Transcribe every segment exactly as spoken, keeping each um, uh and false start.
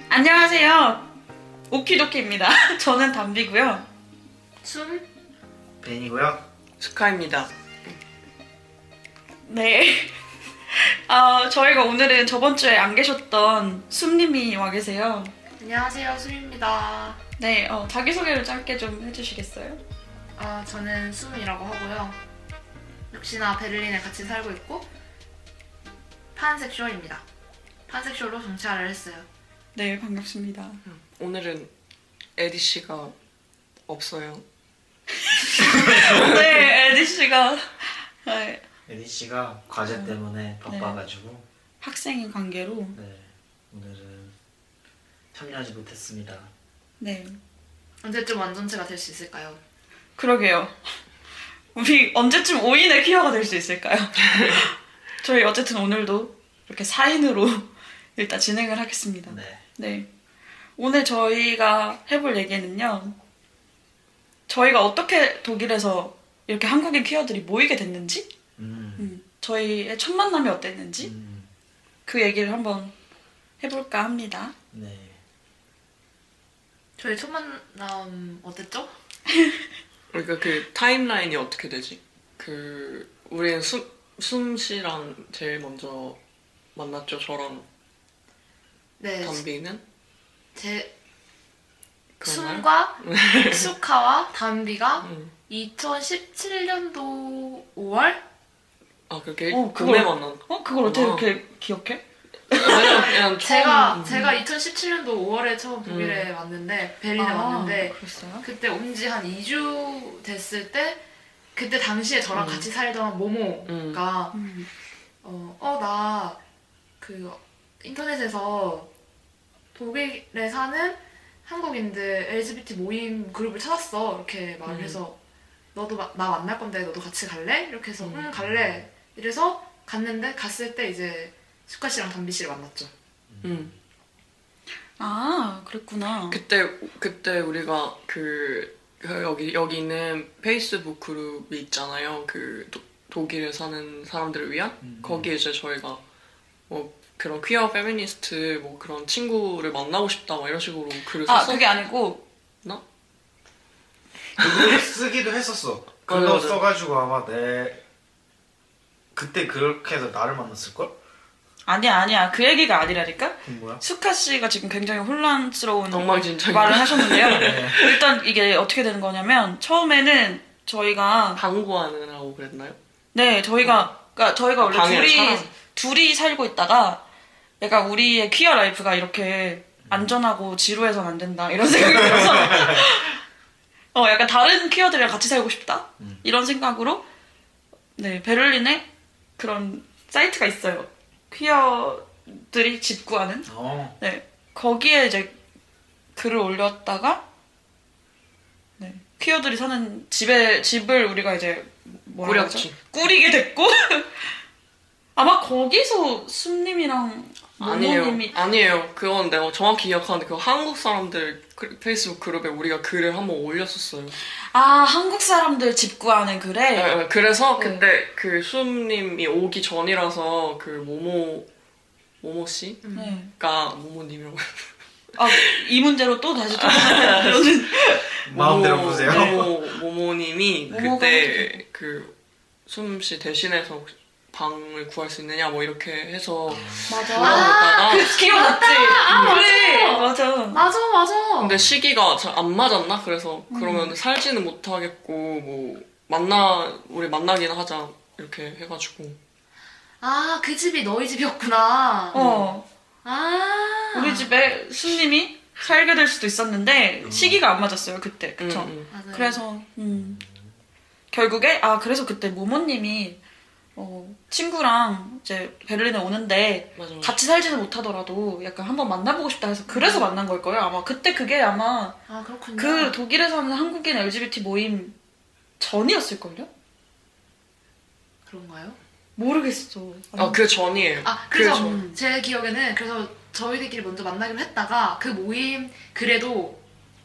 안녕하세요. 오키도키입니다. 저는 담비고요. 숨? 벤이고요. 스카입니다. 네. 어, 저희가 오늘은 저번 주에 안 계셨던 숨님이 와 계세요. 안녕하세요, 숨입니다. 네, 어, 자기소개를 짧게 좀 해주시겠어요? 어, 저는 숨이라고 하고요. 역시나 베를린에 같이 살고 있고 판섹슈얼입니다. 판섹슈얼로 정치화를 했어요. 네, 반갑습니다. 오늘은 에디 씨가 없어요. 네, 에디 씨가 네, 에디 씨가 과제 때문에 바빠가지고 학생인 관계로 네, 오늘은 참여하지 못했습니다. 네, 언제쯤 완전체가 될 수 있을까요? 그러게요. 우리 언제쯤 오 인의 퀴어가 될 수 있을까요? 저희 어쨌든 오늘도 이렇게 사 인으로 일단 진행을 하겠습니다. 네. 네. 오늘 저희가 해볼 얘기는요. 저희가 어떻게 독일에서 이렇게 한국인 퀴어들이 모이게 됐는지, 음. 음, 저희의 첫 만남이 어땠는지, 음. 그 얘기를 한번 해볼까 합니다. 네. 저희 첫 만남 어땠죠? 그러니까 그 타임라인이 어떻게 되지? 그 우리는 숨, 숨 씨랑 제일 먼저 만났죠. 저랑 네, 담비는? 제 그런가요? 숨과 수카와 담비가 응. 이천십칠 년도 오월? 아 그렇게 어, 봄에 그걸- 만난. 어? 그걸 어떻게 아. 이렇게 기억해? 왜냐면 그냥 제가 처음- 제가 이천십칠 년도 오월에 처음 독일에 왔는데 베를린에 왔는데 그랬어요? 그때 온 지 한 이 주 됐을 때 그때 당시에 저랑 음. 같이 살던 모모가 음. 어, 어, 나 그 인터넷에서 독일에 사는 한국인들 엘지비티 모임 그룹을 찾았어. 이렇게 말을 음. 해서 너도 마, 나 만날 건데 너도 같이 갈래? 이렇게 해서 음. 응 갈래. 이래서 갔는데 갔을 때 이제 수카 씨랑 담비 씨를 만났죠. 응. 아, 그랬구나. 그때 그때 우리가 그, 그 여기 여기 있는 페이스북 그룹이 있잖아요. 그 도, 독일에 사는 사람들을 위한 음. 거기에 이제 저희가 뭐 그런 퀴어 페미니스트 뭐 그런 친구를 만나고 싶다 막 이런 식으로 글을 아, 썼어. 그게 아니고 나? 글을 쓰기도 했었어. 그거 맞아, 맞아. 써가지고 아마 내 그때 그렇게 해서 나를 만났을걸? 아니야, 아니야. 그 얘기가 아니라니까? 그건 뭐야? 수카 씨가 지금 굉장히 혼란스러운 엉망진창 말을 하셨는데요. 네. 일단 이게 어떻게 되는 거냐면 처음에는 저희가 방구하느라고 그랬나요? 네 저희가 그러니까 저희가 원래 방에 둘이 살아서. 둘이 살고 있다가 약간 우리의 퀴어 라이프가 이렇게 안전하고 지루해서는 안 된다 이런 생각이 들어서 어 약간 다른 퀴어들이랑 같이 살고 싶다 음. 이런 생각으로 네 베를린에 그런 사이트가 있어요. 퀴어들이 집 구하는 어. 네 거기에 이제 글을 올렸다가 네 퀴어들이 사는 집에 집을 우리가 이제 뭐라 하죠? 꾸렸지. 꾸리게 됐고 아마 거기서 숨님이랑 아니에요. 모모님이 아니에요. 그건 내가 정확히 기억하는데 그 한국 사람들 그- 페이스북 그룹에 우리가 글을 한번 올렸었어요. 아 한국 사람들 집 구하는 글에 네, 네, 그래서 네. 그때 그 수음님이 오기 전이라서 그 모모 모모 씨가 네. 모모님이라고 아이 문제로 또 다시 돌아가는 마음대로 모모- 보세요. 모모 모모님이 모모가 그때 그 수음 씨 대신해서 방을 구할 수 있느냐 뭐 이렇게 해서 맞아. 물어보다가 그 기억났지? 아, 그래 맞아. 맞아 맞아. 근데 시기가 잘 안 맞았나? 그래서 음. 그러면 살지는 못하겠고 뭐 만나 우리 만나기나 하자 이렇게 해가지고 아, 그 집이 너희 집이었구나. 어 아. 우리 집에 숨님이 살게 될 수도 있었는데 시기가 안 맞았어요 그때 그쵸? 음, 음. 맞아요. 그래서 음. 결국에 아 그래서 그때 모모님이 어, 친구랑 이제 베를린에 오는데 맞아, 맞아. 같이 살지는 못하더라도 약간 한번 만나보고 싶다 해서 그래서 만난 걸 거예요. 아마 그때 그게 아마 아, 그렇군요. 그 독일에 사는 한국인 엘지비티 모임 전이었을걸요? 그런가요? 모르겠어. 아, 그 전이에요. 아, 그 그래서 전. 제 기억에는 그래서 저희들끼리 먼저 만나기로 했다가 그 모임 그래도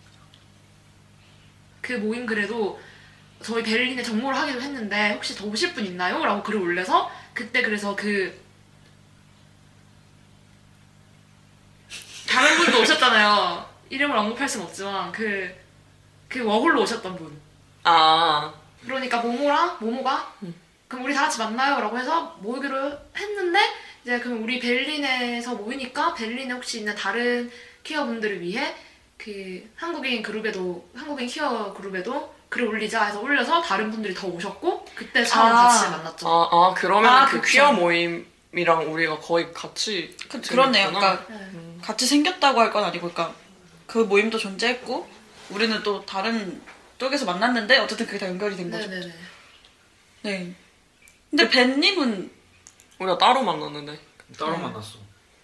그 모임 그래도 저희 베를린에 정모를 하기로 했는데 혹시 더 오실 분 있나요? 라고 글을 올려서 그때 그래서 그 다른 분도 오셨잖아요. 이름을 언급할 순 없지만 그, 그 워홀로 오셨던 분. 아, 그러니까 모모랑 모모가 음. 그럼 우리 다 같이 만나요라고 해서 모이기로 했는데 이제 그럼 우리 베를린에서 모이니까 베를린에 혹시 있는 다른 퀴어 분들을 위해 그 한국인 그룹에도 한국인 퀴어 그룹에도 글을 올리자 해서 올려서 다른 분들이 더 오셨고 그때 처음 아. 같이 만났죠. 아, 아 그러면 아, 그 그쵸. 퀴어 모임이랑 우리가 거의 같이 그, 그렇네요. 생겼구나. 그러니까 네. 같이 생겼다고 할 건 아니고, 그러니까 그 모임도 존재했고 우리는 또 다른 쪽에서 만났는데 어쨌든 그게 다 연결이 된 거죠. 네네네. 네. 근데 벤님은 우리가 따로 만났는데. 따로 네. 만났어.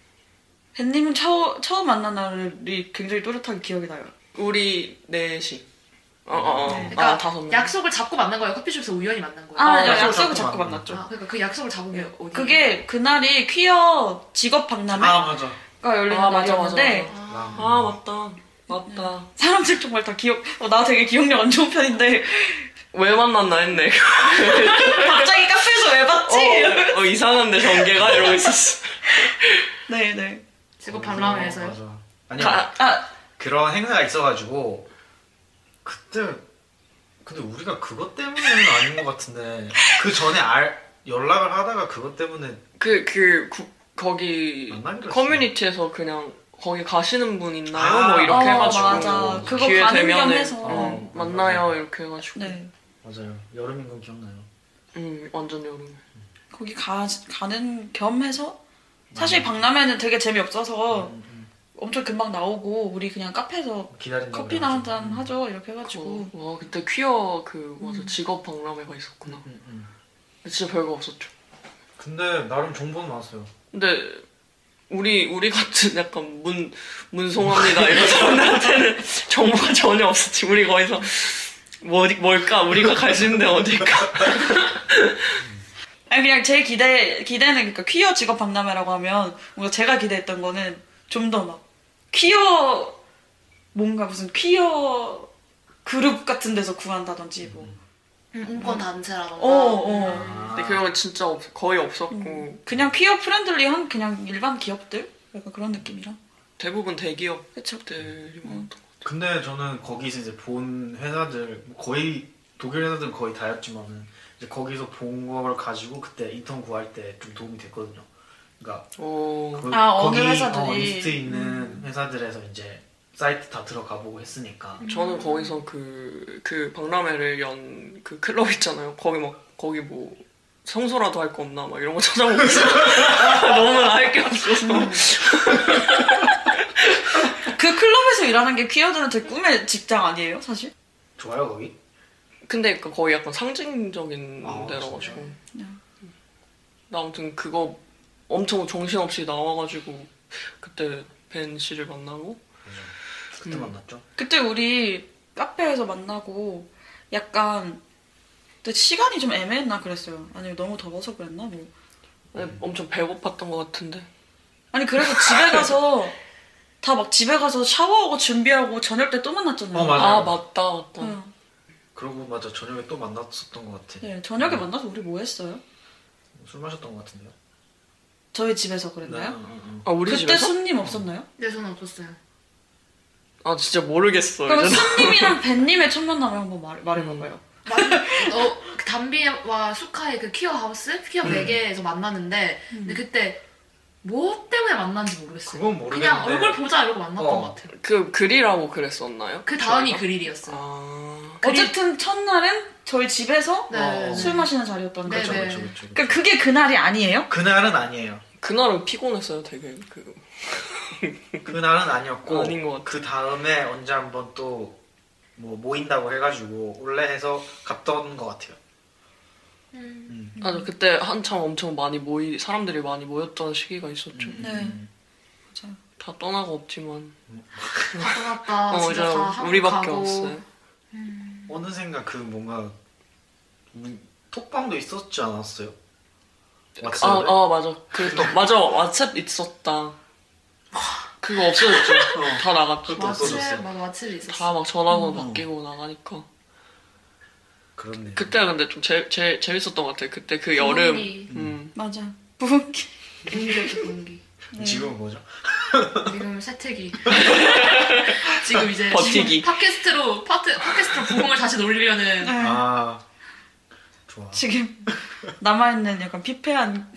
벤님은 처, 처음 만난 날이 굉장히 또렷하게 기억이 나요. 우리 넷이. 어, 어, 어. 네. 그러니까 아, 다섯 명. 약속을 잡고 만난 거예요. 커피숍에서 우연히 만난 거예요. 아, 어, 야, 약속을 약속을 잡고 잡고 만난 만났죠. 아, 그러니까 그 약속을 잡은 게 어디? 그게 그날이 퀴어 직업 박람회가 아 맞아. 열리는 아, 맞아, 날이었는데 맞아, 아, 아, 맞다. 맞다. 사람들 정말 다 기억. 어, 나 되게 기억력 안 좋은 편인데 왜 만났나 했네. 갑자기 카페에서 왜 봤지? 어, 어, 이상한데 전개가 이러고 있었어. 네네. 직업 박람회에서요. 맞아. 아니 가, 아 그런 행사가 있어가지고 그때 근데 우리가 그것 때문에는 아닌 것 같은데 그 전에 알 연락을 하다가 그것 때문에 그, 그, 구, 거기 만나기로 했어요. 커뮤니티에서 그냥 거기 가시는 분 있나요? 아, 뭐 이렇게 어, 해가지고. 맞아. 그거 기회 가는 되면은, 겸해서. 어, 맞아, 만나요. 맞아. 이렇게 해가지고. 네. 맞아요. 여름인 건 기억나요. 음, 완전 여름. 거기 가 가는 겸해서 사실 맞아. 박람회는 되게 재미없어서 음, 음. 엄청 금방 나오고 우리 그냥 카페에서 기다린다. 커피나 한 잔 그래가지고. 하죠 이렇게 해가지고 그, 와, 그때 퀴어 그, 맞아, 음. 직업 박람회가 있었구나. 음, 음. 근데 진짜 별거 없었죠. 근데 나름 정보는 많았어요. 근데, 우리, 우리 같은 약간 문, 문송합니다. 이런 사람들한테는 정보가 전혀 없었지. 우리 거기서, 뭐, 어디- 뭘까? 우리가 갈 수 있는 데 어딜까? 아니 그냥 제 기대 기대는 그러니까 퀴어 직업 박람회라고 하면 뭔가 제가 기대했던 거는 좀 더 막 퀴어 뭔가 무슨 퀴어 그룹 같은 데서 구한다든지 뭐 음, 인권 단체라던가. 어, 어. 아. 근데 그런 건 진짜 없, 거의 없었고, 음. 그냥 퀴어 프렌들리한 그냥 일반 기업들 약간 그런 느낌이라 대부분 대기업들이 그쵸. 많았던 것 근데 저는 거기서 이제 본 회사들 거의 독일 회사들은 거의 다였지만은 이제 거기서 본 걸 가지고 그때 인턴 구할 때 좀 도움이 됐거든요. 그러니까 같아요. 오, 그- 아, 어느 거기 회사들이. 어, 리스트에 있는 음. 회사들에서 이제 사이트 다 들어가 보고 했으니까 저는 거기서 그, 그 박람회를 연 그 클럽 있잖아요. 거기 막, 거기 뭐, 청소라도 할 거 없나? 막 이런 거 찾아보고 있어. 너무 할 게 없어서. 그 클럽에서 일하는 게 퀴어들한테 꿈의 직장 아니에요 사실? 좋아요 거기? 근데 그 거의 약간 상징적인 아, 데라가지고. 네. 나 아무튼 그거 엄청 정신없이 나와가지고, 그때 벤 씨를 만나고. 그때 음. 만났죠. 그때 우리 카페에서 만나고 약간 근데 시간이 좀 애매했나 그랬어요. 아니면 너무 더워서 그랬나 뭐. 네, 엄청 배고팠던 것 같은데. 아니 그래서 집에 가서 다 막 집에 가서 샤워하고 준비하고 저녁 때 또 만났잖아요. 어, 맞아. 아, 맞다, 맞다. 응. 그러고 맞아 저녁에 또 만났었던 것 같아. 네, 저녁에 만나서 우리 뭐 했어요? 술 마셨던 것 같은데요. 저희 집에서 그랬나요? 응, 응, 응. 아, 우리 그때 집에서? 손님 없었나요? 네, 저는 없었어요. 아, 진짜 모르겠어. 그럼 이제는. 손님이랑 벤님의 첫 만남을 한번 말, 말해봐봐요. 어, 그 담비와 수카의 그 퀴어 하우스, 퀴어 베개에서 만났는데, 근데 그때 뭐 때문에 만났는지 모르겠어요. 그건 모르겠는데. 그냥 얼굴 보자 이러고 만났던 어. 것 같아요. 그 글이라고 그랬었나요? 그 다음이 저희가? 그릴이었어요. 아, 그릴- 어쨌든 첫날은 저희 집에서 네. 어. 술 마시는 자리였던 네, 거죠. 네. 그렇죠, 그렇죠. 그러니까 그게 그날이 아니에요? 그날은 아니에요. 그날은 피곤했어요, 되게. 그, 그날은 아니었고 아닌 것 같아. 그 다음에 언제 한번 또 뭐 모인다고 해가지고 올래 해서 갔던 것 같아요. 음. 아, 그때 한참 엄청 많이 모이, 사람들이 많이 모였던 시기가 있었죠. 음, 네. 음. 맞아요. 다 떠나고 없지만. 다 떠났다. 어, 진짜 이제 다 한국 우리밖에 가고. 없어요. 어느샌가 그 뭔가 음, 톡방도 있었지 않았어요? 아, 왓츠앱에? 아, 맞아. 그, 또, 맞아. 왓츠앱 있었다. 그거 없어졌죠. 다 나갔죠. 그것도 마칠, 없어졌어요. 맞아, 마칠 있었어. 다 막 전화번호 음. 바뀌고 나가니까. 그렇네. 그때 근데 좀 제, 제, 재밌었던 것 같아요. 그때 그 여름. 분위기. 음. 맞아. 부흥기. 분위기였죠, 분위기. 네. 지금은 뭐죠? 지금 세태기. 지금 이제 버티기. 팟캐스트로 파트 팟캐스트로 부흥을 다시 놀리려는. 아 좋아. 지금 남아있는 약간 피폐한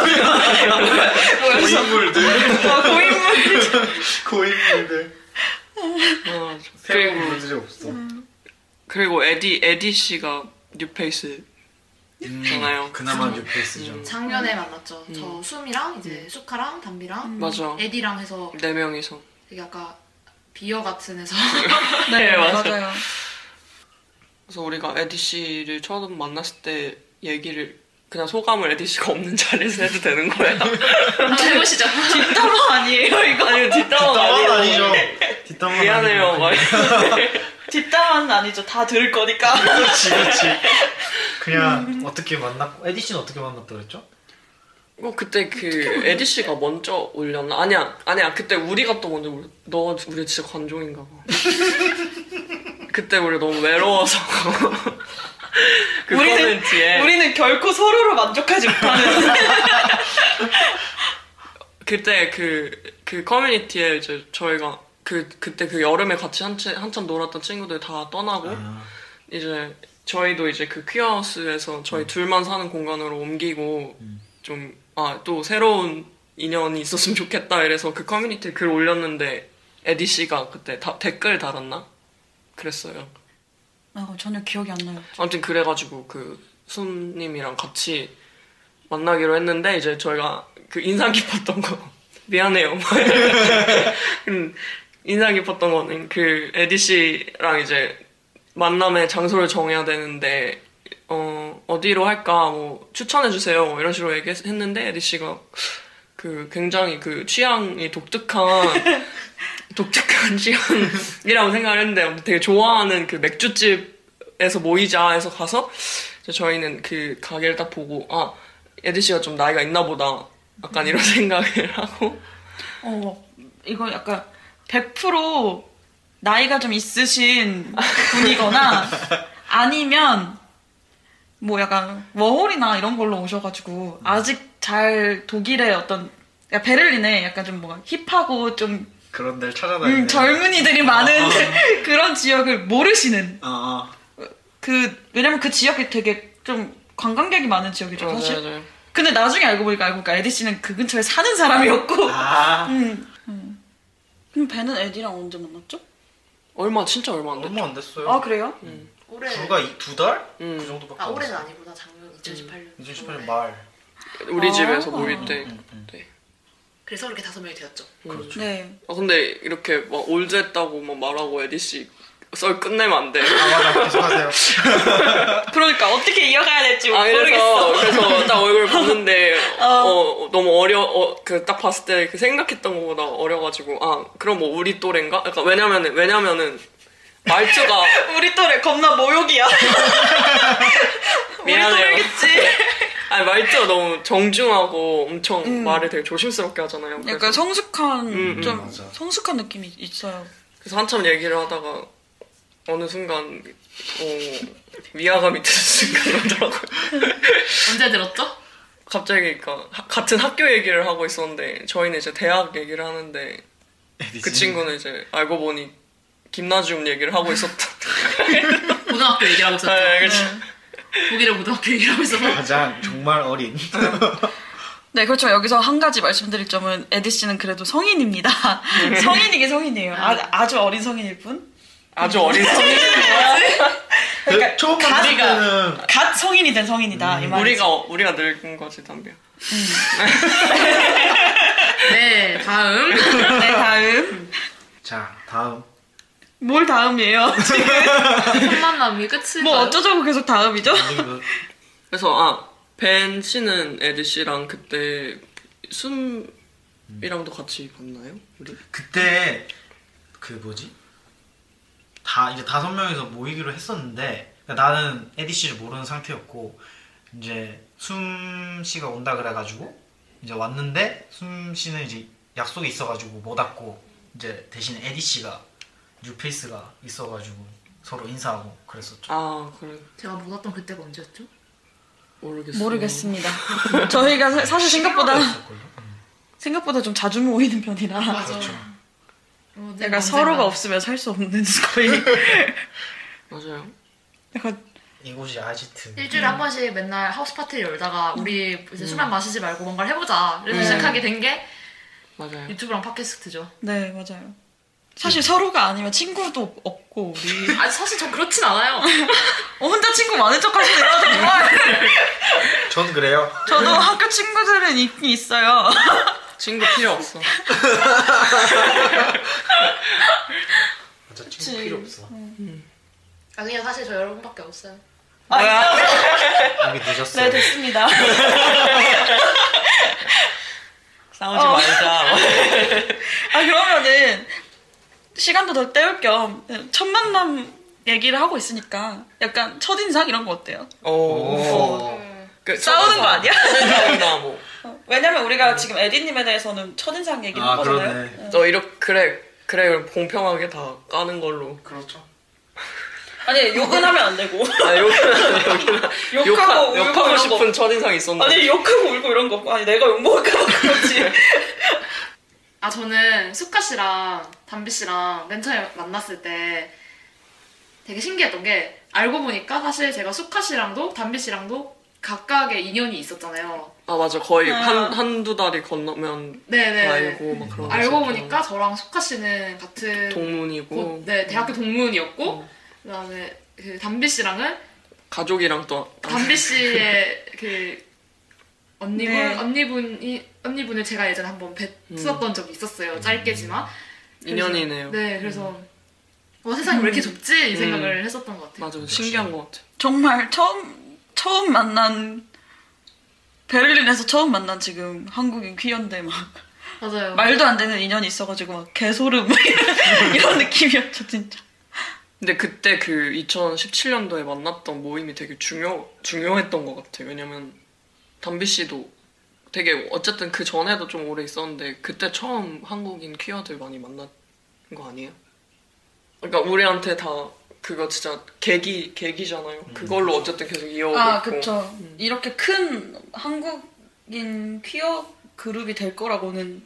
고인물들. 어, 고인물. 고인물들. 어, 새로운 그리고 분들이 없어. 그리고 에디 에디 씨가 뉴페이스 음, 잖아요. 그나마 뉴페이스죠. 음. 작년에 만났죠. 음. 저 수미랑 이제 수카랑 담비랑 맞아. 에디랑 해서 네 명이서. 되게 약간 비어 같은 해서 네, 네, 맞아요. 맞아요. 그래서 우리가 에디 씨를 처음 만났을 때 얘기를 그냥 소감을 에디 씨가 없는 자리에서 해도 되는 거예요? 한번 해보시죠. 뒷담화 아니에요 이거? 아니요 뒷담화 뒷담화는 아니고. 아니죠. 뒷담화 미안해요. 막 뒷담화는 아니죠. 다 들을 거니까. 그렇지 그렇지. 그냥 어떻게 만났고 에디 씨는 어떻게 만났다 그랬죠? 어 그때 그 에디 씨가 먼저 올렸나? 아니야 아니야 그때 우리가 또 먼저 올렸. 너 우리 진짜 관종인가 봐. 그때 우리 너무 외로워서 그 우리는 코멘트에 우리는 결코 서로를 만족하지 못하는. 그때 그, 그 커뮤니티에 이제 저희가 그, 그때 그 여름에 같이 한참, 한참 놀았던 친구들 다 떠나고 아, 이제 저희도 이제 그 퀴어하우스에서 저희 둘만 사는 공간으로 옮기고 음. 좀, 아, 또 새로운 인연이 있었으면 좋겠다 이래서 그 커뮤니티에 글 올렸는데 에디 씨가 그때 다, 댓글 달았나? 그랬어요. 아, 전혀 기억이 안 나요. 아무튼 그래가지고 그 순님이랑 같이 만나기로 했는데 이제 저희가 그 인상 깊었던 거 미안해요. 음, 인상 깊었던 거는 그 에디 씨랑 이제 만남의 장소를 정해야 되는데 어 어디로 할까 뭐 추천해 주세요 뭐 이런 식으로 얘기했는데 에디 씨가 그 굉장히 그 취향이 독특한 독특한 취향이라고 생각을 했는데 되게 좋아하는 그 맥주집에서 모이자 해서 가서 이제 저희는 그 가게를 딱 보고 아 에디 씨가 좀 나이가 있나 보다 약간 이런 생각을 하고 어, 이거 약간 백 퍼센트 나이가 좀 있으신 분이거나 아니면 뭐 약간 워홀이나 이런 걸로 오셔가지고 아직 잘 독일의 어떤 야, 베를린에 약간 좀 뭔가 힙하고 좀 그런 데를 찾아다니네. 음, 젊은이들이 많은 그런 지역을 모르시는 아, 그 왜냐면 그 지역이 되게 좀 관광객이 많은 지역이죠 사실. 맞아요, 맞아요. 근데 나중에 알고 보니까 알고 보니까 에디 씨는 그 근처에 사는 사람이었고. 아, 음. 음. 그럼 벤은 에디랑 언제 만났죠? 얼마 진짜 얼마 안 됐죠? 얼마 안 됐어요. 아 그래요? 음. 올해 불과 이, 두 달? 음. 그 정도밖에 아 안 올해는 됐어요. 아니구나 작년 이천십팔 년 이천십팔 년 말. 우리 아. 집에서 모일 때 음, 음. 네. 그래서 이렇게 다섯 명이 되었죠. 음. 그렇죠. 네. 아 근데 이렇게 막 올드했다고 막 말하고 에디 씨 썰 끝내면 안 돼. 아 맞아 계속 하세요. 그러니까 어떻게 이어가야 될지 아 모르겠어. 그래서 그래서 딱 얼굴 봤는데 어. 어, 너무 어려 어, 그 딱 봤을 때 그 생각했던 것보다 어려가지고 아 그럼 뭐 우리 또래인가? 약간 왜냐면은 왜냐면은 말투가 우리 또래 겁나 모욕이야. 우리 미안해요. 또래겠지. 아니 말투가 너무 정중하고 엄청 음. 말을 되게 조심스럽게 하잖아요. 그래서, 약간 성숙한 음, 음, 좀 맞아. 성숙한 느낌이 있어요. 그래서 한참 얘기를 하다가 어느 순간 어, 위화감이 드는 순간이 오더라고요. 언제 들었죠? 갑자기 그러니까 하- 같은 학교 얘기를 하고 있었는데 저희는 이제 대학 얘기를 하는데 그 친구는 이제 알고 보니 김나지움 얘기를 하고 있었다. 고등학교 얘기를 하고 있었죠. 네, 그치. 독일의 고등학교 얘기를 하고 있어서 가장 정말 어린. 네, 그렇죠. 여기서 한 가지 말씀드릴 점은 에디 씨는 그래도 성인입니다. 성인이긴 성인이에요. 아, 아주 어린 성인일 뿐. 아주 어린 성인. 그러니까 처음 갓- 만났을 때는 갓 성인이 된 성인이다. 이 말이지. 우리가 우리가 늙은 거지 담비야. 네 다음 네, 다음. 자 다음 뭘 다음이에요? 첫 만남이 끝일까요? 뭐 어쩌자고 계속 다음이죠? 그래서 아, 벤 씨는 에디 씨랑 그때 숨이랑도 같이 봤나요? 우리? 그때 그 뭐지? 다 이제 다섯 명이서 모이기로 했었는데 그러니까 나는 에디 씨를 모르는 상태였고 이제 숨 씨가 온다 그래가지고 이제 왔는데 숨 씨는 이제 약속이 있어가지고 못 왔고 이제 대신 에디 씨가 뉴페이스가 있어가지고 서로 인사하고 그랬었죠. 아 그래 제가 못 왔던 그때가 언제였죠? 모르겠어요. 모르겠습니다. 저희가 사- 사실 생각보다 있었걸요? 음. 생각보다 좀 자주 모이는 편이라 맞아. 그렇죠. 어, 약간 언젠가. 서로가 없으면 살 수 없는 거의 맞아요. 약간 이곳이 아지트. 일주일에 한 번씩 맨날 하우스 파티를 열다가 우리 이제 음. 술만 마시지 말고 뭔가를 해보자. 그래서 음. 시작하게 된 게 맞아요. 유튜브랑 팟캐스트죠. 네 맞아요. 사실 서로가 아니면 친구도 없고 우리 아 사실 전 그렇진 않아요. 어, 혼자 친구 많은 척 하시네요 정말. 전 그래요. 저도 학교 친구들은 있긴 있어요. 친구 필요 없어. 맞아, 친구 그치. 필요 없어. 아 그냥 사실 저 여러분밖에 없어요. 아, 이미 늦었어요. 네 됐습니다. 싸우지 어. 말자. 아 그러면은 시간도 더 때울 겸 첫 만남 얘기를 하고 있으니까 약간 첫인상 이런 거 어때요? 오. 오. 음. 그 싸우는 거 아니야? 싸운다 뭐. 왜냐면 우리가 지금 에디님에 대해서는 첫인상 얘기를 아, 한 거잖아요. 그러네. 네. 너 이렇게 그래 그래 그럼 공평하게 다 까는 걸로. 그렇죠. 아니 욕은 하면 안 되고 아 욕은 여기는 욕하고 울고 욕하고 이런 싶은 첫인상 있었는데. 아니 욕하고 울고 이런 거 아니 내가 욕 먹을까봐 그렇지. 아 저는 수카 씨랑 담비 씨랑 맨 처음에 만났을 때 되게 신기했던 게 알고 보니까 사실 제가 수카 씨랑도 담비 씨랑도 각각의 인연이 있었잖아요. 아 맞아 거의 아. 한 한두 달이 건너면 네네. 알고 막 그런. 거 알고 있었죠. 보니까 저랑 수카 씨는 같은 동문이고 고- 네 대학교 동문이었고 음. 그다음에 그 담비 씨랑은 가족이랑 또 담비 씨의 그 언니분 네. 언니분이 언니분을 제가 예전에 한번 뵀었던 적이 있었어요. 짧게지만. 그래서- 인연이네요. 네, 그래서 와 세상이 왜 이렇게 좁지 이 음. 생각을 했었던 것 같아요. 맞아 신기한 것 같아. 정말 처음 처음 만난 베를린에서 처음 만난 지금 한국인 퀴어인데 막 맞아요. 말도 안 되는 인연이 있어가지고 막 개소름 이런 느낌이었죠 진짜. 근데 그때 그 이천십칠 년도에 만났던 모임이 되게 중요 중요했던 것 같아. 왜냐면 담비 씨도 되게 어쨌든 그 전에도 좀 오래 있었는데 그때 처음 한국인 퀴어들 많이 만난 거 아니에요? 그러니까 우리한테 다 그거 진짜 계기 계기잖아요. 그걸로 어쨌든 계속 이어오고 아 있고. 그쵸. 이렇게 큰 한국인 퀴어 그룹이 될 거라고는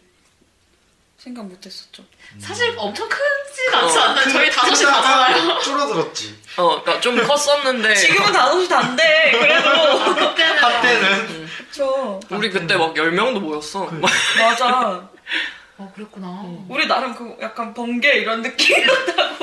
생각 못했었죠. 사실 엄청 크진 않지 어, 않나요? 저희 다섯이 다잖아요. 줄어들었지. 어, 그러니까 좀 컸었는데 지금은 다섯이 다인데 그래도 그때는 한때는 그쵸. 우리 그때 막 열 명도 모였어. 맞아. 어 그랬구나. 우리 나름 그 약간 번개 이런 느낌이었다고.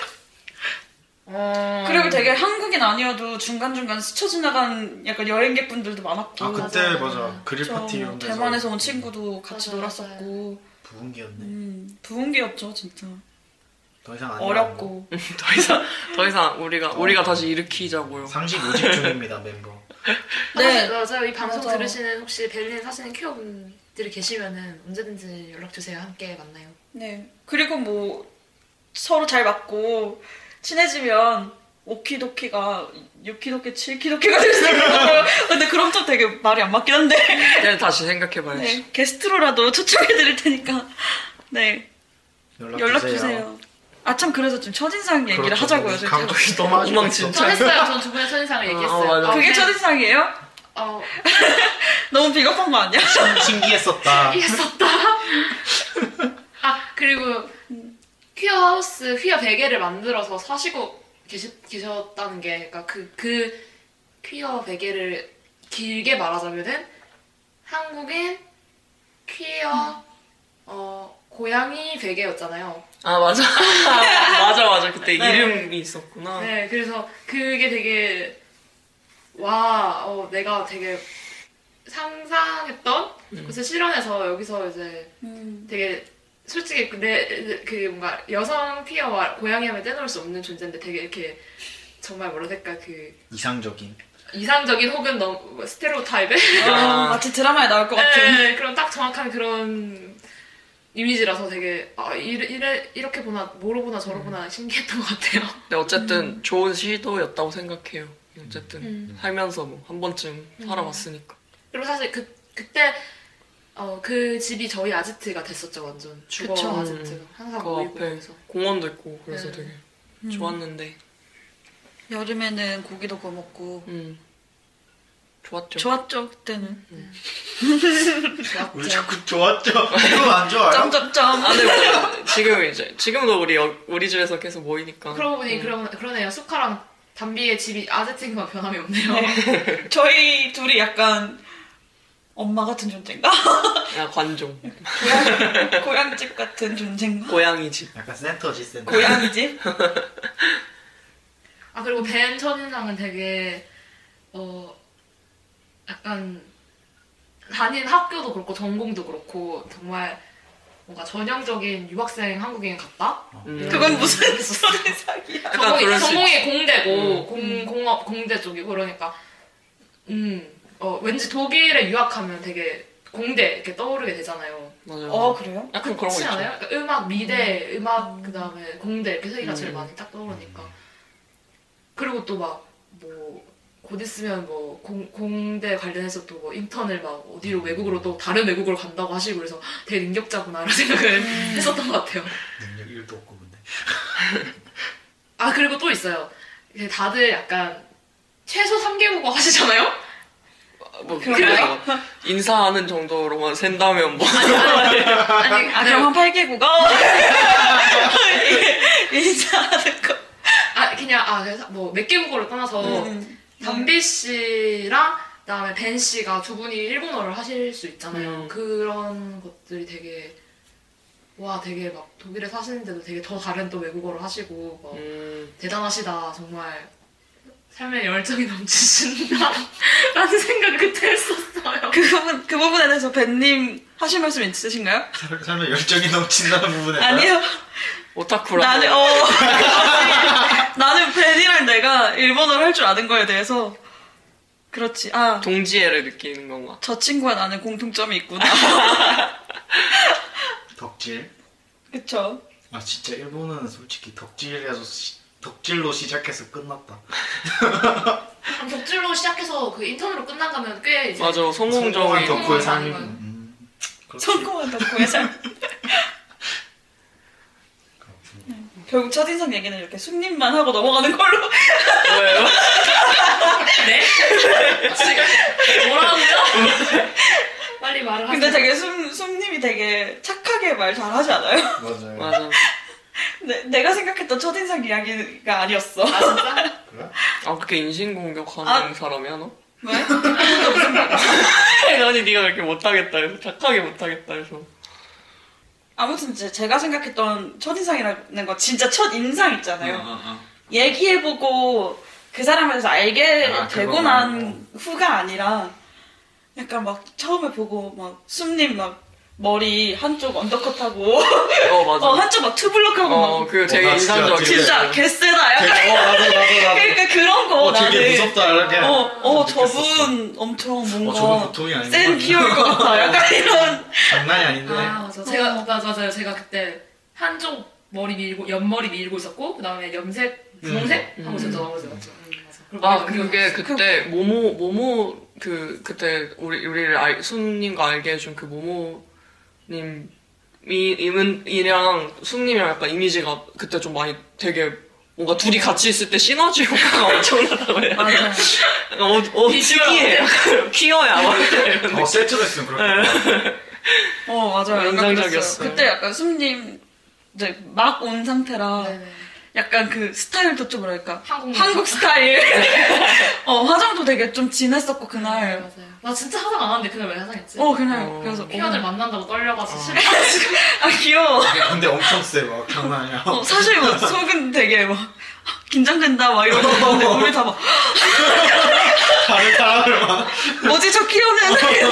어... 그리고 되게 한국인 아니어도 중간중간 스쳐 지나간 약간 여행객분들도 많았고. 아 그때 맞아요. 맞아 그릴 그쵸. 파티 이런 데서 대만에서 온 친구도 같이 맞아요, 놀았었고. 부흥기였네. 음, 부흥기였죠 진짜. 더 이상 안 어렵고. 더 이상 더 이상 우리가 우리가 다시 일으키자고요. 상시 모집 중입니다 멤버. 네. 네 맞아요. 이 방송 맞아. 들으시는 혹시 베를린 사시는 퀴어분들이 계시면은 언제든지 연락 주세요. 함께 만나요. 네. 그리고 뭐 서로 잘 맞고 친해지면 오키도키가 육키도키, 칠키도키가 될 수도 있어요. 근데 그럼 또 되게 말이 안 맞긴 한데. 네, 다시 생각해봐야지. 네. 게스트로라도 초청해드릴 테니까. 네. 연락, 연락 주세요. 주세요. 아 참 그래서 좀 첫인상 얘기를 그렇죠. 하자고요. 저희. 감독이 너무 하시고 엉망진창. 저 했어요. 전 두 분의 첫인상을 아, 얘기했어요. 맞아. 아, 그게 근데- 첫인상이에요? 어 너무 비겁한 거 아니야? 신기했었다. 이했었다. 아 그리고 퀴어 하우스 퀴어 베개를 만들어서 사시고 계시, 계셨다는 게 그러니까 그, 그 퀴어 베개를 길게 말하자면은 한국인 퀴어 어 고양이 베개였잖아요. 아 맞아. 맞아 맞아. 그때 네. 이름이 있었구나. 네, 그래서 그게 되게 와, 어, 내가 되게 상상했던 음. 그래서 실현해서 여기서 이제 음. 되게 솔직히 내, 그 뭔가 여성 퀴어와 고양이 하면 떼놓을 수 없는 존재인데 되게 이렇게 정말 뭐라 해야 될까 그 이상적인. 이상적인 혹은 너무 스테레오타입의 아, 마치 드라마에 나올 것 같은. 네, 그런 딱 정확한 그런 이미지라서 되게 아 이래, 이래 이렇게 보나 뭐로 보나 저로 보나 신기했던 것 같아요. 근데 어쨌든 좋은 시도였다고 생각해요. 어쨌든 음. 살면서 뭐 한 번쯤 살아봤으니까. 그리고 사실 그 그때 어 그 집이 저희 아지트가 됐었죠 완전 주거 그쵸. 아지트가 항상 그 모이고 앞에 그래서 공원도 있고 그래서 네. 되게 음. 좋았는데. 여름에는 고기도 구워 먹고 음. 좋았죠. 좋았죠 그때는. 우리 자꾸 좋았죠? 이거 안 좋아요? 점점점. 아, 근데 뭐 지금 이제 지금도 우리 여- 우리 집에서 계속 모이니까. 그러고 보니 그러, 그러네요. 수카랑 담비의 집이 아재친구가 변함이 없네요. 네. 저희 둘이 약간 엄마 같은 존재인가? 야 관종. 고향, 고향집 같은 존재인가? 고양이 집. 약간 센터지 센터. 고양이집? 아 그리고 벤 첫인상은 되게 어 약간 다닌 학교도 그렇고 전공도 그렇고 정말 뭔가 전형적인 유학생 한국인 같다? 음. 그건 무슨 첫인상이야? 약간 전공이, 그럴 수 전공이 공대고 음. 공, 공업 공대 쪽이고 그러니까 음 어, 왠지 독일에 유학하면 되게 공대 이렇게 떠오르게 되잖아요. 맞아요. 어 그래요? 약간 그런 거 그렇지 있죠. 않아요? 그러니까 음악 미대, 음악 그다음에 공대 이렇게 세 개가 제일 음. 많이 딱 떠오르니까. 그리고 또 막 뭐 곧 있으면 뭐 공, 공대 관련해서 또 뭐 인턴을 막 어디로 외국으로 또 다른 외국으로 간다고 하시고 그래서 되게 능력자구나 이런 생각을 했었던 것 같아요. 능력 일도 없고 근데. 아 그리고 또 있어요. 이게 다들 약간 최소 삼 개 국어 하시잖아요? 뭐 그런가요? 그래서 인사하는 정도로만 센다면 뭐. 아니, 아 그럼 한 팔 개 국어? 인사하는 거. 아 그냥 아 그래서 뭐 몇 개 국어를 떠나서 음. 담비 씨랑 그다음에 벤 씨가 두 분이 일본어를 하실 수 있잖아요. 음. 그런 것들이 되게 와 되게 막 독일에 사시는데도 되게 더 다른 또 외국어를 하시고 막 음, 대단하시다 정말 삶에 열정이 넘치신다 라는 생각을 그때 했었어요. 그 부분 그 부분에 대해서 벤님 하실 말씀 있으신가요? 삶에 열정이 넘친다는 부분에. 아니요. 오타쿠라. 나는 어 나는 벤이랑 내가 일본어를 할 줄 아는 거에 대해서 그렇지. 아. 동지애를 느끼는 건가? 저 친구와 나는 공통점이 있구나. 덕질. 그쵸. 아 진짜 일본은 솔직히 덕질에서 시, 덕질로 시작해서 끝났다. 그럼 덕질로 시작해서 그 인턴으로 끝나가면 꽤 이제 맞아, 성공적인. 성공한 덕후의 성공한 삶이. 거예요. 음, 그렇지. 성공한 덕후의 삶. 결국 첫인상 얘기는 이렇게 숨님만 하고 넘어가는 걸로. 왜요? 네? 지금 뭐라고요? 빨리 말을 하세요. 근데 되게 숨, 숨님이 되게 착하게 말 잘하지 않아요? 맞아요. 맞아. 근데 내가 생각했던 첫인상 이야기가 아니었어. 아 진짜? 그래? 아, 그렇게 인신공격하는 아. 사람이 하나? 왜? 아니, 네가 그렇게 못하겠다 해서. 착하게 못하겠다 해서. 아무튼 이제 제가 생각했던 첫인상이라는 건 진짜 첫인상 있잖아요. 어, 어, 어. 얘기해보고 그 사람에 대해서 알게 아, 되고 그거 난 말고. 후가 아니라 약간 막 처음에 보고 막 숨님 막 머리 한쪽 언더컷하고 어, 맞아. 어, 한쪽 막 투블럭하고 어, 막 그 되게 어, 나 진짜 인상적이야. 되게- 진짜 개쎄다 약간 되게, 어 나도 나도 나도. 그러니까 그런 거 어 나는 되게 무섭다 이렇게. 어, 어 느꼈었어. 저분 엄청 어, 저건 뭔가 보통이 아닌 센 거 키워일 것 같아 약간 이런 장난이 아닌데. 아 맞아. 제가 어. 맞아 맞아요. 제가 그때 한쪽 머리 밀고 옆머리 밀고 있었고 그다음에 염색 분홍색 음. 하고 있었죠. 맞아 맞아. 음, 맞아. 그리고 아, 머리가 그게 밀고 그때 모모, 모모, 그, 그때 우리, 우리를 알, 순님과 알게 해준 그 모모님, 이, 이은, 이랑 순님이랑 약간 이미지가 그때 좀 많이 되게 뭔가 둘이 같이 있을 때 시너지 효과가 엄청나다고 해야 맞아 어, 어, 비주얼 특이해. 퀴어야. 막 이런 어 세트로 했으면 그렇게. 어 맞아요 약간 인상적이었어요. 그랬어요. 그때 약간 숨님 이제 막 온 상태라 네네. 약간 그 스타일도 좀 뭐랄까 한국 한국 스타일. 어 화장도 되게 좀 진했었고 네, 그날. 맞아요. 나 진짜 화장 안 하는데 그날 왜 화장했지? 어 그날 어. 그래서 피어들 어. 만난다고 떨려가지고 어. 싫어가지고 아 귀여워. 근데 엄청 세 막 장난 아니야. 어, 사실 막 속은 되게 막 긴장된다 막 이러는데 우리 다 막 다른 사람을 막. 뭐지 저 귀여는.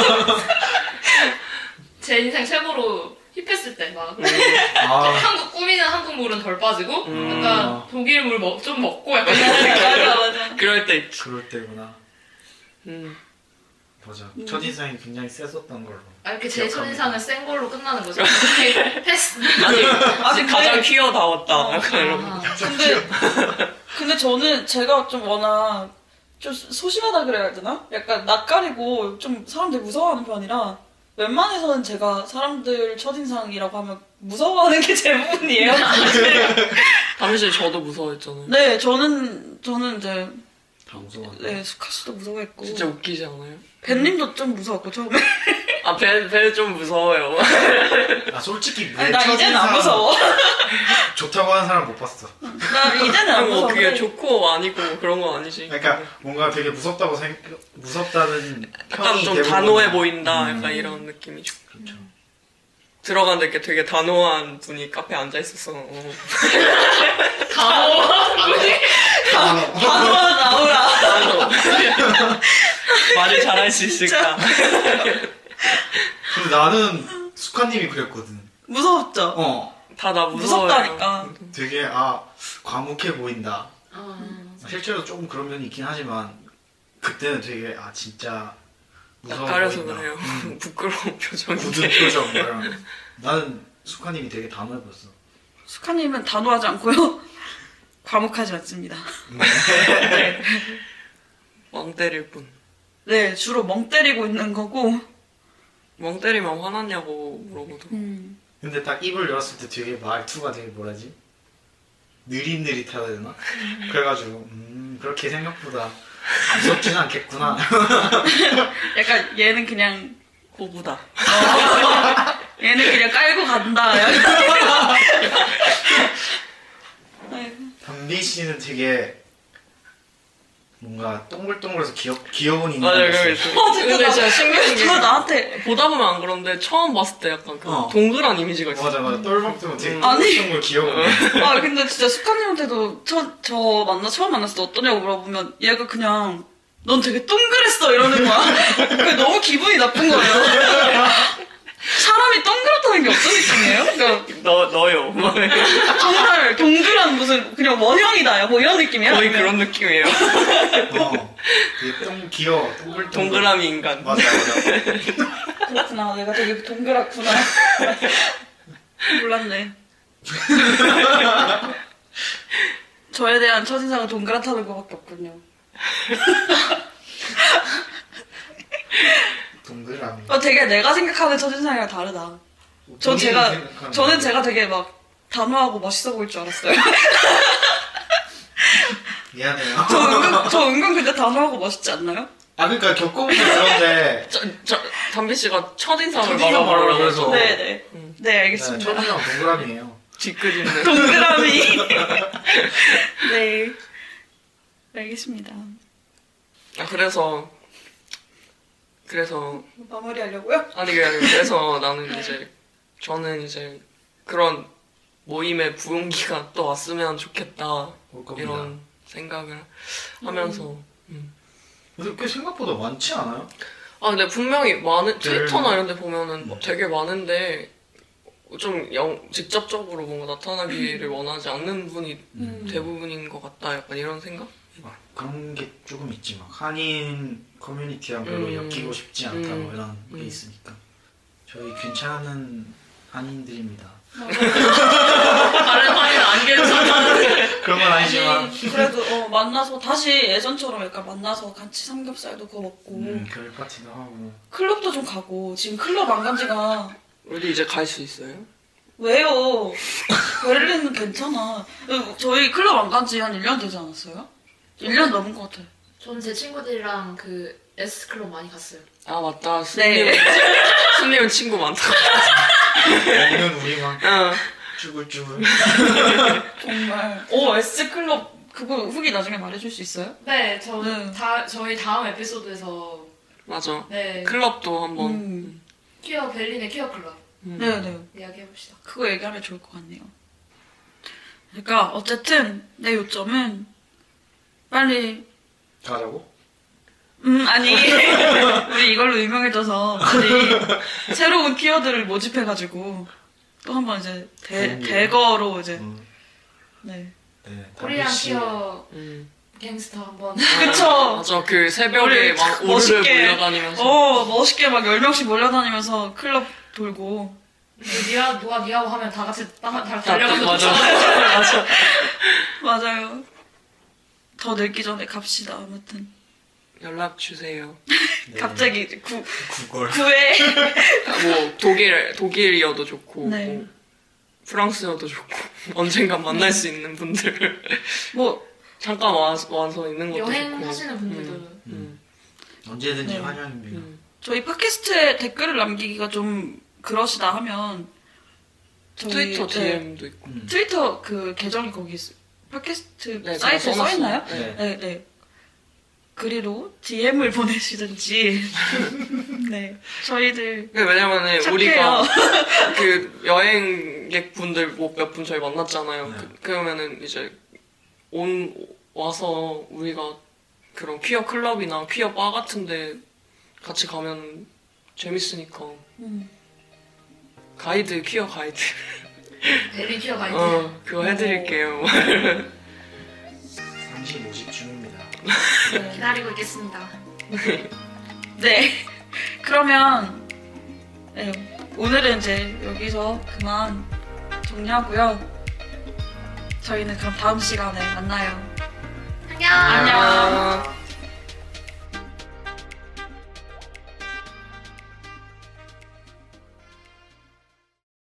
제 인생 최고로 힙했을 때 막 아 한국 꾸미는 한국 물은 덜 빠지고 음. 약간 독일 물 좀 먹고 약간 맞아 맞아. 그럴 때 있지. 그럴 때구나. 음. 맞아. 첫인상이 굉장히 셌었던 걸로. 아, 이렇게 제 기억합니다. 첫인상은 센 걸로 끝나는 거죠. 패스. 아니, 아니, 가장 근데- 퀴어다웠다. 약간 이런. 아, 근데 근데 저는 제가 좀 워낙 좀 소심하다 그래야 되나? 약간 낯가리고 좀 사람들 무서워하는 편이라 웬만해서는 제가 사람들 첫인상이라고 하면 무서워하는 게 대부분이에요. 사실. 당시 저도 무서워했잖아요. 네, 저는 저는 이제 다 무서워한다. 네, 수카스도 무서워했고. 진짜 웃기지 않아요? 벤님도 좀 무서웠고 처음에. 아, 배, 배 좀 무서워요. 나 솔직히 아니, 나 이제는 안 무서워. 좋다고 하는 사람 못 봤어. 나 이제는 안 뭐 무서워. 그게 좋고 아니고 그런 건 아니지. 그러니까 뭔가 되게 무섭다고 생각, 무섭다는 약간 평이 좀 대부분- 단호해 보인다. 음. 약간 이런 느낌이죠. 그렇죠. 들어갔는데 이렇게 되게 단호한 분이 카페에 앉아 있었어. 어. 단호한 나오라. 단호. 말을 잘할 수 있을까? 근데 나는 수카님이 그랬거든. 무서웠죠? 어. 다 나 무서워요. 무섭다니까. 되게 아 과묵해 보인다. 어. 실제로 조금 그런 면이 있긴 하지만 그때는 되게 아 진짜 무서워 낯가려서 보인다. 그래요. 음, 부끄러운 표정인데. 굳은 표정. 이런. 나는 수카님이 되게 단호해 보였어. 수카님은 단호하지 않고요. 과묵하지 않습니다. 네. 멍 때릴 뿐. 네, 주로 멍 때리고 있는 거고. 멍 때리면 화났냐고 물어보도. 음. 근데 딱 입을 열었을 때 되게 말투가 되게 뭐라지? 느릿느릿하다 해야 되나? 그래가지고 음 그렇게 생각보다 무섭진 않겠구나. 약간 얘는 그냥 호구다. 얘는 그냥 깔고 간다. 아이고. 담비 씨는 되게 뭔가 동글동글해서 귀여, 귀여운 맞아요, 인간이었어요. 그거 어, 진짜 근데 나- 진짜 신기한 게 누가 나한테 보다 보면 안 그런데 처음 봤을 때 약간 그 어. 동그란 이미지가 있어. 맞아 맞아 똘박똘박 되게 음. 동글동글 귀여워. 아 근데 진짜 수카님한테도 저, 저 만나 처음 만났을 때 어떠냐고 물어보면 얘가 그냥 넌 되게 동그랬어 이러는 거야. 그게 너무 기분이 나쁜 거예요. 사람이 동그랗다는 게 어떤 느낌이에요? 그러니까 너 너요. 정말 동그란 무슨 그냥 원형이다 뭐 이런 느낌이야? 거의 아니면 그런 느낌이에요. 어, 되게 동 귀여워 동글동글. 동그라미 인간. 맞아 맞아. 그렇구나. 내가 되게 동그랗구나. 몰랐네. 저에 대한 첫인상은 동그랗다는 것밖에 없군요. 동그라미. 어, 되게 내가 생각하는 첫인상이랑 다르다. 전 본인이 제가, 생각하는 저는 거. 제가 되게 막 단호하고 멋있어 보일 줄 알았어요. 미안해요. 저 은근, 저 은근 근데 단호하고 멋있지 않나요? 아 그러니까 겪어보면 그런데 저, 저 담비 씨가 첫인상을 첫인상 말아보라고 말하라고 그래서 해서. 네네. 음. 네, 네, 알겠습니다. 첫인상 동그라미예요. 뒤끝인데. 동그라미. 네. 알겠습니다. 아 그래서 그래서 마무리하려고요? 아니 그게 아니고 그래서 나는 이제 저는 이제 그런 모임의 부흥기가 또 왔으면 좋겠다 올 겁니다. 이런 생각을 하면서 음. 근데 꽤 생각보다 많지 않아요? 아 근데 분명히 많은 네. 트위터나 이런 데 보면은 뭐 음. 되게 많은데 좀 영, 직접적으로 뭔가 나타나기를 원하지 않는 분이 음. 대부분인 것 같다 약간 이런 생각? 아, 그런 게 조금 있지 막 한인 커뮤니티랑 별로 음. 엮이고 싶지 않다 음. 뭐 이런 게 음. 있으니까 저희 괜찮은 한인들입니다. 다른 사이는 안 괜찮아. 그런 건 아니지만 아니, 그래도 어, 만나서 다시 예전처럼 약간 만나서 같이 삼겹살도 구워 먹고 음, 결 파티도 하고 클럽도 좀 가고 지금 클럽 안 간 지가 우리 이제 갈 수 있어요? 왜요? 베를린은 괜찮아. 저희 클럽 안 간 지 한 일 년 되지 않았어요? 일 년 넘은 것 같아요. 저는 제 친구들이랑 그 S클럽 많이 갔어요. 아 맞다. 네. 순님은 순님은 친구 많다고. 오면 우리만 응. 쭈글쭈글 정말. 오, S클럽 그거 후기 나중에 말해줄 수 있어요? 네, 저는 네. 다 저희 다음 에피소드에서 맞아. 네 클럽도 한번. 음. 퀴어 벨린의 퀴어 클럽 음. 네네. 이야기 해봅시다. 그거 얘기하면 좋을 것 같네요. 그러니까 어쨌든 내 요점은 빨리 가자고? 음 아니 우리 이걸로 유명해져서 빨리 새로운 키워드를 모집해가지고 또 한번 이제 대, 좋은 게. 대거로 이제 음, 네 네, 코리안 담비 씨. 퀴어 음. 갱스터 한번 그쵸. 맞아. 그 새벽에 우리 막 오르르 멋있게. 몰려다니면서. 어 멋있게 막 열 명씩 몰려다니면서 클럽 돌고 니아 누가 니아고 하면 다 같이 다, 다 다- 달려가서 맞아. 쫓아가요. 맞아. 맞아요. 더 늙기 전에 갑시다. 아무튼 연락 주세요. 네. 갑자기 구 구걸 구회 뭐 독일 독일이어도 좋고 네. 뭐 프랑스어도 좋고 언젠간 만날 수 있는 분들. 뭐 잠깐 와, 와서 있는 것도 여행 좋고. 하시는 분들도 음, 음, 언제든지 네. 환영입니다. 음. 저희 팟캐스트에 댓글을 남기기가 좀 그러시다 하면 저희 트위터 네, 디엠도 있고. 음. 트위터 그 계정이 거기 있- 팟캐스트 네, 사이트에 제가 써 있나요? 네. 네, 네. 그리로 디엠을 보내시든지 네 저희들 그 왜냐면은 착해요. 우리가 그 여행객 분들 뭐 몇 분 저희 만났잖아요. 네. 그, 그러면은 이제 온 와서 우리가 그런 퀴어 클럽이나 퀴어 바 같은데 같이 가면 재밌으니까 음. 가이드 퀴어 가이드 베리 퀴어 가이드. 어 그거 해드릴게요. 상시 모집 중입니다. 네. 기다리고 있겠습니다. 네. 그러면 네, 오늘은 이제 여기서 그만 정리하고요. 저희는 그럼 다음 시간에 만나요. 안녕. 안녕.